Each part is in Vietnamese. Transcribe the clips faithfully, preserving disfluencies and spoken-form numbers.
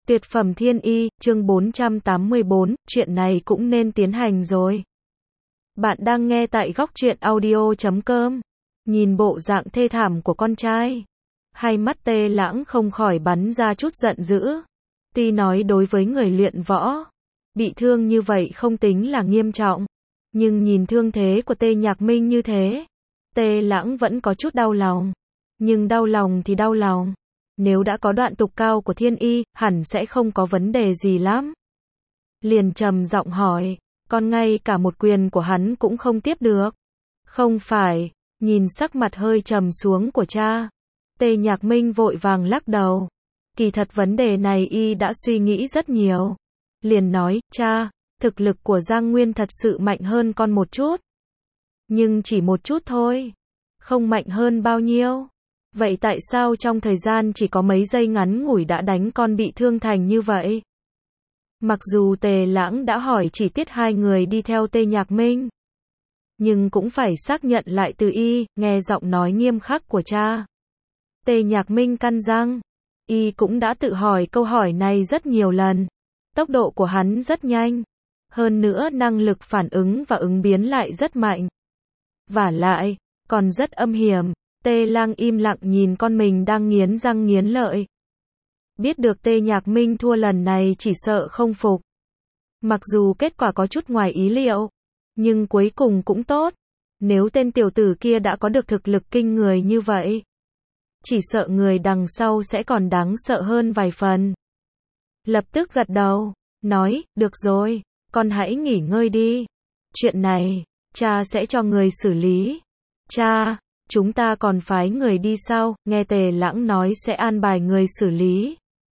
Tuyệt phẩm thiên y, chương bốn trăm tám mươi bốn, chuyện này cũng nên tiến hành rồi. Bạn đang nghe tại góc truyện audio chấm com. Nhìn bộ dạng thê thảm của con trai, hai mắt Tê Lãng không khỏi bắn ra chút giận dữ. Tuy nói đối với người luyện võ, bị thương như vậy không tính là nghiêm trọng, nhưng nhìn thương thế của Tê Nhạc Minh như thế, Tê Lãng vẫn có chút đau lòng. Nhưng đau lòng thì đau lòng, nếu đã có đoạn tục cao của thiên y, hẳn sẽ không có vấn đề gì lắm. Liền trầm giọng hỏi, còn ngay cả một quyền của hắn cũng không tiếp được. Không phải, nhìn sắc mặt hơi trầm xuống của cha, Tê Nhạc Minh vội vàng lắc đầu. Kỳ thật vấn đề này y đã suy nghĩ rất nhiều. Liền nói, cha, thực lực của Giang Nguyên thật sự mạnh hơn con một chút. Nhưng chỉ một chút thôi, không mạnh hơn bao nhiêu. Vậy tại sao trong thời gian chỉ có mấy giây ngắn ngủi đã đánh con bị thương thành như vậy? Mặc dù Tề Lãng đã hỏi chi tiết hai người đi theo Tê Nhạc Minh, nhưng cũng phải xác nhận lại từ y, nghe giọng nói nghiêm khắc của cha. Tê Nhạc Minh căn răng, y cũng đã tự hỏi câu hỏi này rất nhiều lần. Tốc độ của hắn rất nhanh, hơn nữa năng lực phản ứng và ứng biến lại rất mạnh. Vả lại, còn rất âm hiểm. Tê Lang im lặng nhìn con mình đang nghiến răng nghiến lợi. Biết được Tê Nhạc Minh thua lần này chỉ sợ không phục. Mặc dù kết quả có chút ngoài ý liệu, nhưng cuối cùng cũng tốt. Nếu tên tiểu tử kia đã có được thực lực kinh người như vậy, chỉ sợ người đằng sau sẽ còn đáng sợ hơn vài phần. Lập tức gật đầu, nói, được rồi, con hãy nghỉ ngơi đi. Chuyện này, cha sẽ cho người xử lý. Cha, chúng ta còn phái người đi sao? Nghe Tề Lãng nói sẽ an bài người xử lý.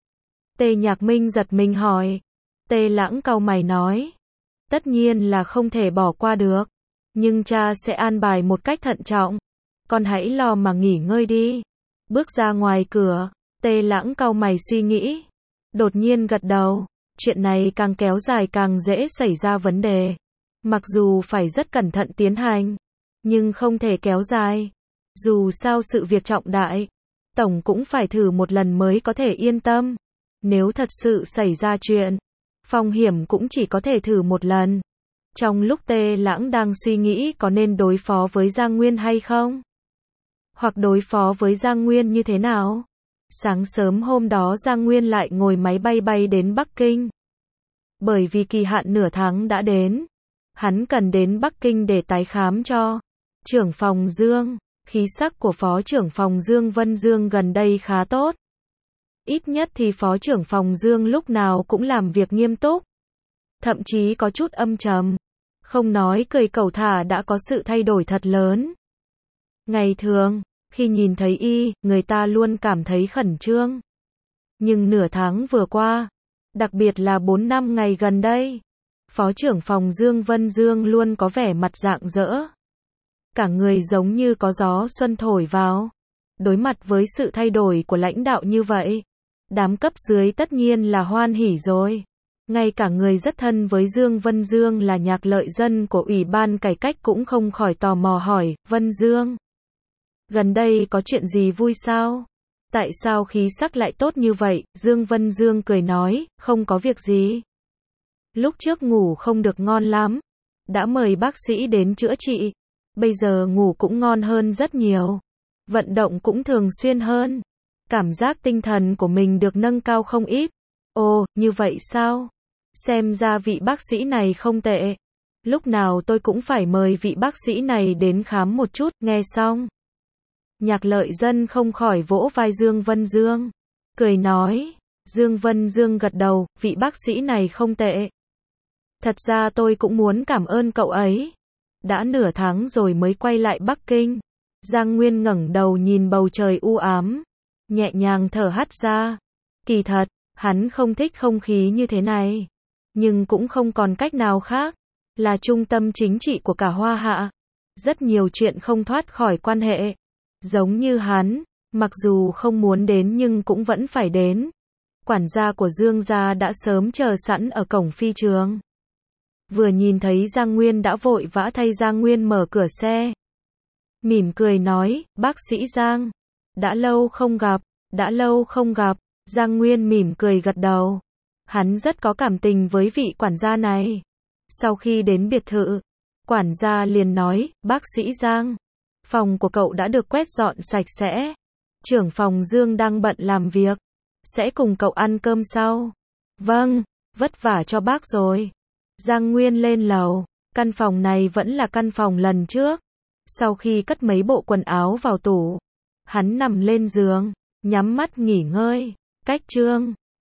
Tê Nhạc Minh giật mình hỏi. Tề Lãng cau mày nói, tất nhiên là không thể bỏ qua được, nhưng cha sẽ an bài một cách thận trọng. Con hãy lo mà nghỉ ngơi đi. Bước ra ngoài cửa, Tề Lãng cau mày suy nghĩ, đột nhiên gật đầu. Chuyện này càng kéo dài càng dễ xảy ra vấn đề. Mặc dù phải rất cẩn thận tiến hành, nhưng không thể kéo dài. Dù sao sự việc trọng đại, tổng cũng phải thử một lần mới có thể yên tâm. Nếu thật sự xảy ra chuyện, phong hiểm cũng chỉ có thể thử một lần. Trong lúc Tê Lãng đang suy nghĩ có nên đối phó với Giang Nguyên hay không, hoặc đối phó với Giang Nguyên như thế nào, sáng sớm hôm đó Giang Nguyên lại ngồi máy bay bay đến Bắc Kinh. Bởi vì kỳ hạn nửa tháng đã đến, hắn cần đến Bắc Kinh để tái khám cho trưởng phòng Dương. Khí sắc của phó trưởng phòng Dương Vân Dương gần đây khá tốt. Ít nhất thì phó trưởng phòng Dương lúc nào cũng làm việc nghiêm túc, thậm chí có chút âm trầm, không nói cười cẩu thả đã có sự thay đổi thật lớn. Ngày thường, khi nhìn thấy y, người ta luôn cảm thấy khẩn trương. Nhưng nửa tháng vừa qua, đặc biệt là bốn năm ngày gần đây, phó trưởng phòng Dương Vân Dương luôn có vẻ mặt rạng rỡ. Cả người giống như có gió xuân thổi vào. Đối mặt với sự thay đổi của lãnh đạo như vậy, đám cấp dưới tất nhiên là hoan hỉ rồi. Ngay cả người rất thân với Dương Vân Dương là Nhạc Lợi Dân của Ủy ban Cải cách cũng không khỏi tò mò hỏi, Vân Dương, gần đây có chuyện gì vui sao? Tại sao khí sắc lại tốt như vậy? Dương Vân Dương cười nói, không có việc gì. Lúc trước ngủ không được ngon lắm, đã mời bác sĩ đến chữa trị. Bây giờ ngủ cũng ngon hơn rất nhiều. Vận động cũng thường xuyên hơn. Cảm giác tinh thần của mình được nâng cao không ít. Ồ, như vậy sao? Xem ra vị bác sĩ này không tệ. Lúc nào tôi cũng phải mời vị bác sĩ này đến khám một chút. Nghe xong, Nhạc Lợi Dân không khỏi vỗ vai Dương Vân Dương, cười nói. Dương Vân Dương gật đầu, vị bác sĩ này không tệ. Thật ra tôi cũng muốn cảm ơn cậu ấy. Đã nửa tháng rồi mới quay lại Bắc Kinh. Giang Nguyên ngẩng đầu nhìn bầu trời u ám, nhẹ nhàng thở hắt ra. Kỳ thật, hắn không thích không khí như thế này, nhưng cũng không còn cách nào khác. Là trung tâm chính trị của cả Hoa Hạ, rất nhiều chuyện không thoát khỏi quan hệ. Giống như hắn, mặc dù không muốn đến nhưng cũng vẫn phải đến. Quản gia của Dương gia đã sớm chờ sẵn ở cổng phi trường. Vừa nhìn thấy Giang Nguyên đã vội vã thay Giang Nguyên mở cửa xe. Mỉm cười nói, bác sĩ Giang, đã lâu không gặp, đã lâu không gặp. Giang Nguyên mỉm cười gật đầu. Hắn rất có cảm tình với vị quản gia này. Sau khi đến biệt thự, quản gia liền nói, bác sĩ Giang, phòng của cậu đã được quét dọn sạch sẽ. Trưởng phòng Dương đang bận làm việc, sẽ cùng cậu ăn cơm sau. Vâng, vất vả cho bác rồi. Giang Nguyên lên lầu, căn phòng này vẫn là căn phòng lần trước. Sau khi cất mấy bộ quần áo vào tủ, hắn nằm lên giường, nhắm mắt nghỉ ngơi. Cách chương